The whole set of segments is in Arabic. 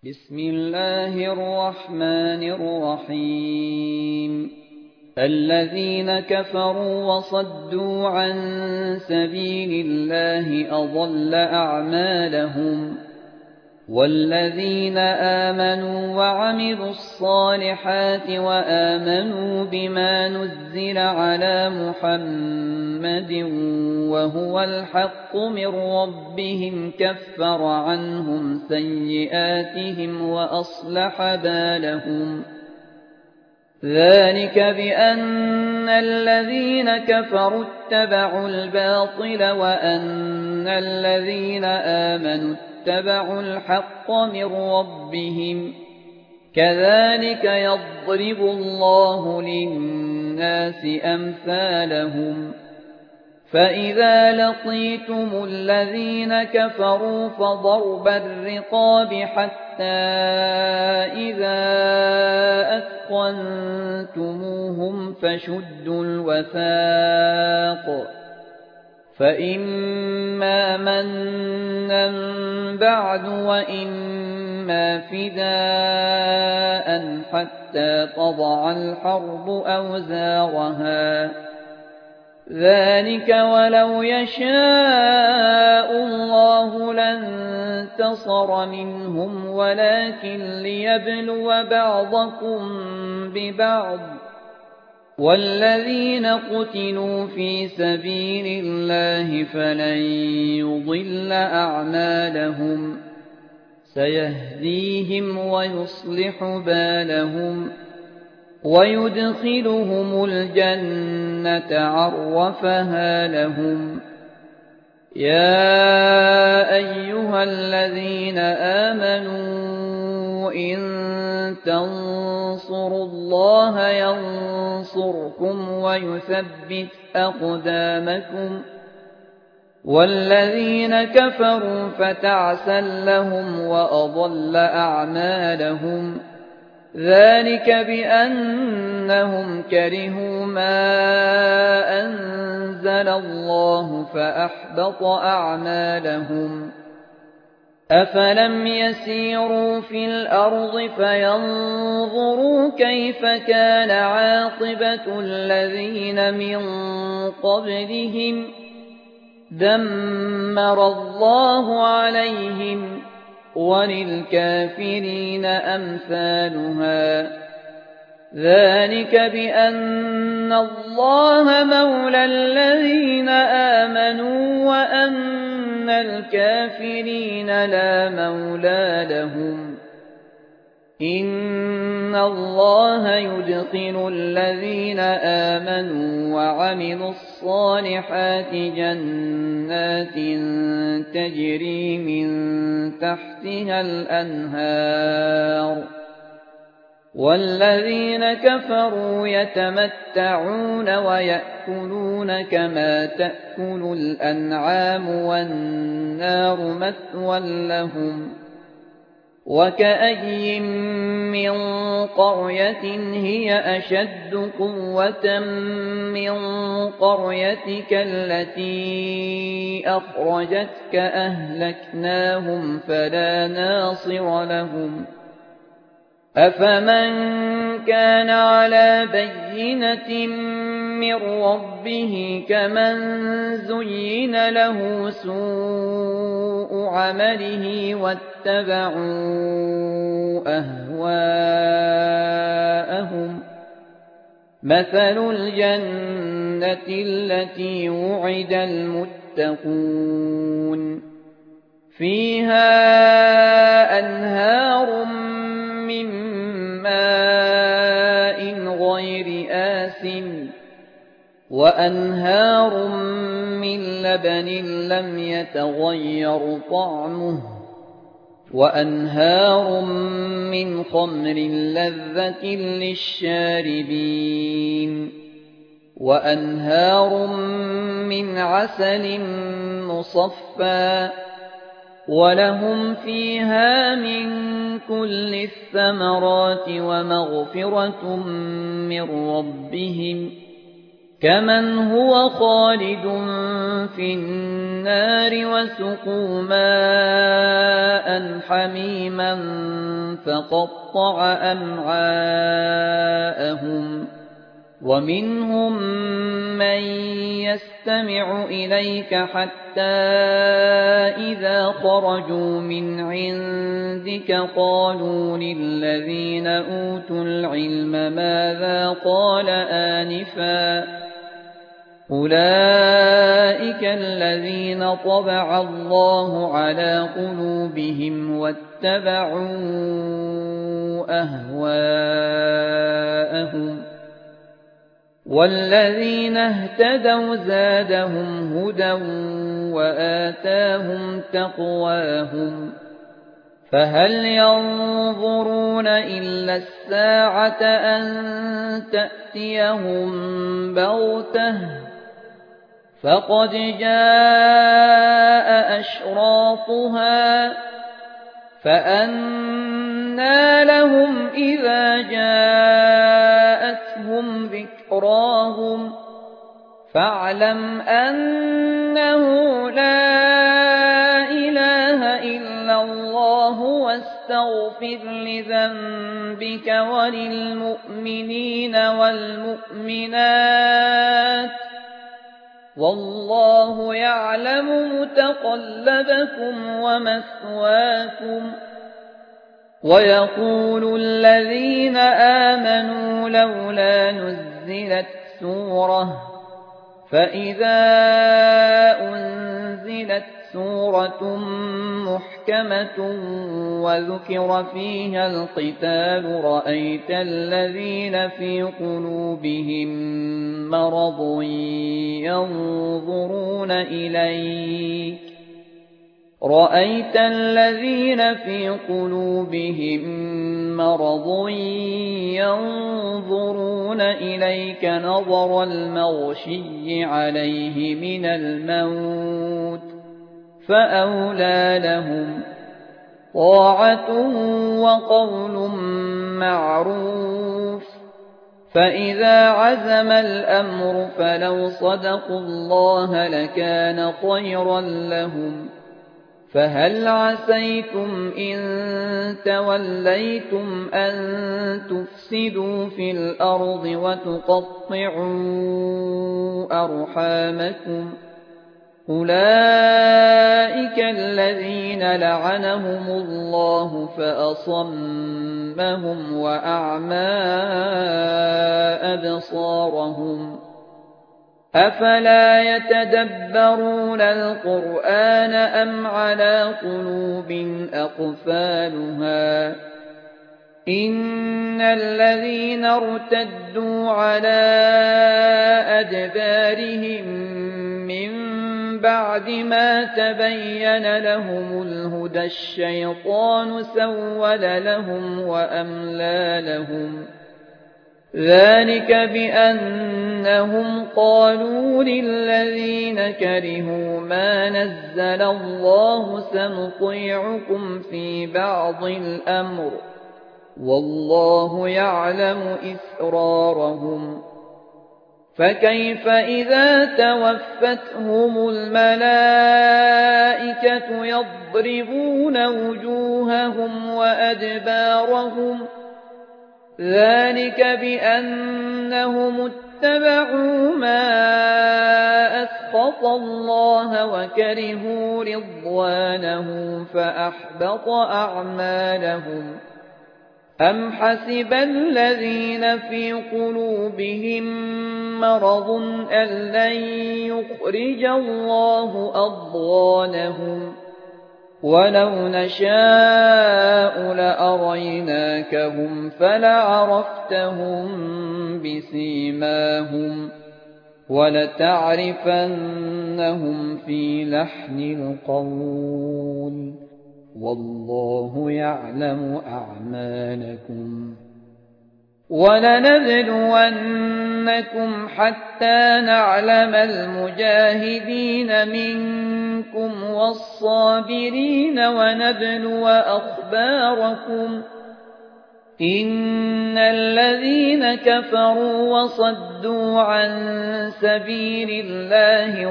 بسم الله الرحمن الرحيم الذين كفروا وصدوا عن سبيل الله أضل أعمالهم والذين آمنوا وعملوا الصالحات وآمنوا بما نزل على محمد وهو الحق من ربهم كفر عنهم سيئاتهم وأصلح بالهم ذلك بأن الذين كفروا اتبعوا الباطل وأن الذين آمنوا اتبعوا الحق من ربهم كذلك يضرب الله للناس أمثالهم فإذا لقيتم الذين كفروا فضرب الرقاب حتى إذا أثخنتموهم فشدوا الوثاق فإما منا بعد وإما فداء حتى تضع الحرب أوزارها ذلك ولو يشاء الله لانتصر منهم ولكن ليبلو بعضكم ببعض والذين قتلوا في سبيل الله فلن يضل أعمالهم سيهديهم ويصلح بالهم ويدخلهم الجنة عرفها لهم يا أيها الذين آمنوا إن تنصروا الله ينصركم ويثبت أقدامكم والذين كفروا فتعسا لهم وأضل أعمالهم ذلك بأنهم كرهوا ما أنزل الله فأحبط أعمالهم أفلم يسيروا في الأرض فينظروا كيف كان عاقبة الذين من قبلهم دمر الله عليهم وللكافرين أمثالها ذلك بأن الله مولى الذين آمنوا وأن الكافرين لا مولى لهم إن الله يدخل الذين آمنوا وعملوا الصالحات جنات تجري من تحتها الأنهار والذين كفروا يتمتعون ويأكلون كما تأكل الأنعام والنار مثوى لهم وكأي من قرية هي أشد قوة من قريتك التي أخرجتك أهلكناهم فلا ناصر لهم أفمن كان على بينة من ربه كمن زين له سوء عمله واتبعوا أهواءهم مثل الجنة التي وعد المتقون فيها أنهار من ماء غير آسن وأنهار من لبن لم يتغير طعمه وأنهار من خمر لذة للشاربين وأنهار من عسل مصفى ولهم فيها من كل الثمرات ومغفرة من ربهم كمن هو خالد في النار وسقوا ماء حميما فقطع أمعاءهم ومنهم من يستمع إليك حتى إذا خرجوا من عندك قالوا للذين أوتوا العلم ماذا قال آنفا أولئك الذين طبع الله على قلوبهم واتبعوا أهواءهم والذين اهتدوا زادهم هدى وآتاهم تقواهم فهل ينظرون إلا الساعة أن تأتيهم بغتة فقد جاء أشراطها فأنى لهم إذا جاءتهم ذكراهم فاعلم أنه لا إله إلا الله واستغفر لذنبك وللمؤمنين والمؤمنات والله يعلم متقلبكم ومثواكم ويقول الذين آمنوا لولا نزلت سورة فإذا أنزلت سورة محكمة وذكر فيها القتال رأيت الذين في قلوبهم مرض ينظرون إليك نظر المغشي عليه من الموت فأولى لهم طاعة وقول معروف فإذا عزم الأمر فلو صدقوا الله لكان خيرا لهم فهل عسيتم إن توليتم أن تفسدوا في الأرض وتقطعوا أرحامكم أولئك الذين لعنهم الله فأصمهم وأعمى أبصارهم أفلا يتدبرون القرآن أم على قلوب أقفالها إن الذين ارتدوا على أدبارهم من بعد ما تبين لهم الهدى الشيطان سول لهم وأملى لهم ذلك بأنهم قالوا للذين كرهوا ما نزل الله سنطيعكم في بعض الأمر والله يعلم إسرارهم فكيف إذا توفتهم الملائكة يضربون وجوههم وأدبارهم ذلك بأنهم اتبعوا ما أسخط الله وكرهوا رضوانه فأحبط أعمالهم أم حسب الذين في قلوبهم مرض أن لن يخرج الله أضغانهم ولو نشاء لأريناكهم فلعرفتهم بسيماهم ولتعرفنهم في لحن القول والله يعلم أعمالكم ولنبلونكم حتى نعلم المجاهدين منكم والصابرين ونبلو أخباركم إن الذين كفروا وصدوا عن سبيل الله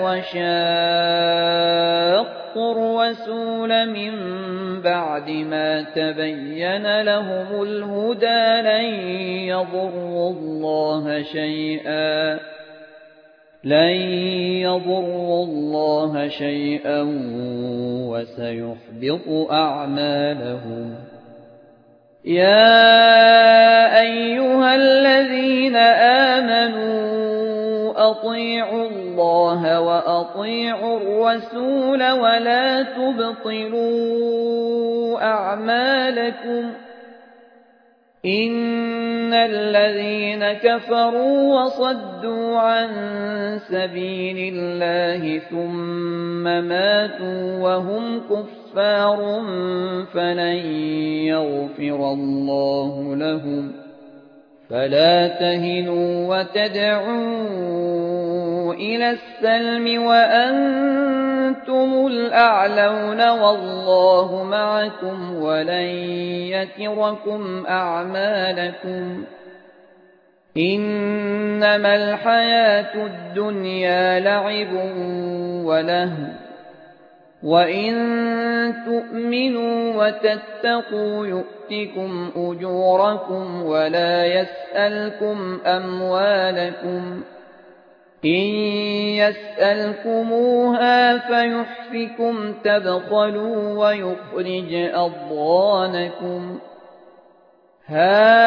وشاقوا الرسول من بعد ما تبين لهم الهدى لن يضروا الله شيئا وسيحبط أعمالهم. يا أيها الذين آمنوا أطيعوا الله وأطيعوا الرسول ولا تبطلوا أعمالكم. إن الذين كفروا وصدوا عن سبيل الله ثم ماتوا وهم كفار فلن يغفر الله لهم. فلا تهنوا وتدعوا إلى السلم وأنتم الأعلون والله معكم ولن يتركم أعمالكم. إنما الحياة الدنيا لعب ولهو وإن تؤمنوا وتتقوا يؤتكم أجوركم ولا يسألكم أموالكم. إن يسألكموها فيحفكم تبخلوا ويخرج أضغانكم. ها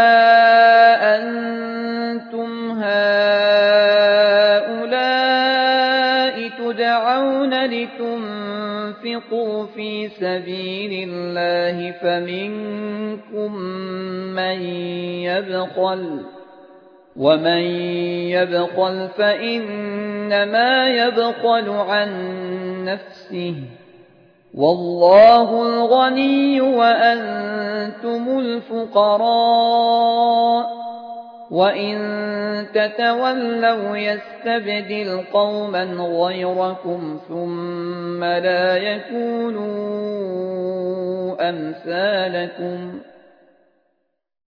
أنتم هؤلاء تدعون لتنفقوا في سبيل الله فمنكم من يبخل ومن يبخل فإنما يبخل عن نفسه والله الغني وأنتم الفقراء. وإن تتولوا يستبدل قوما غيركم ثم لا يكونوا أمثالكم.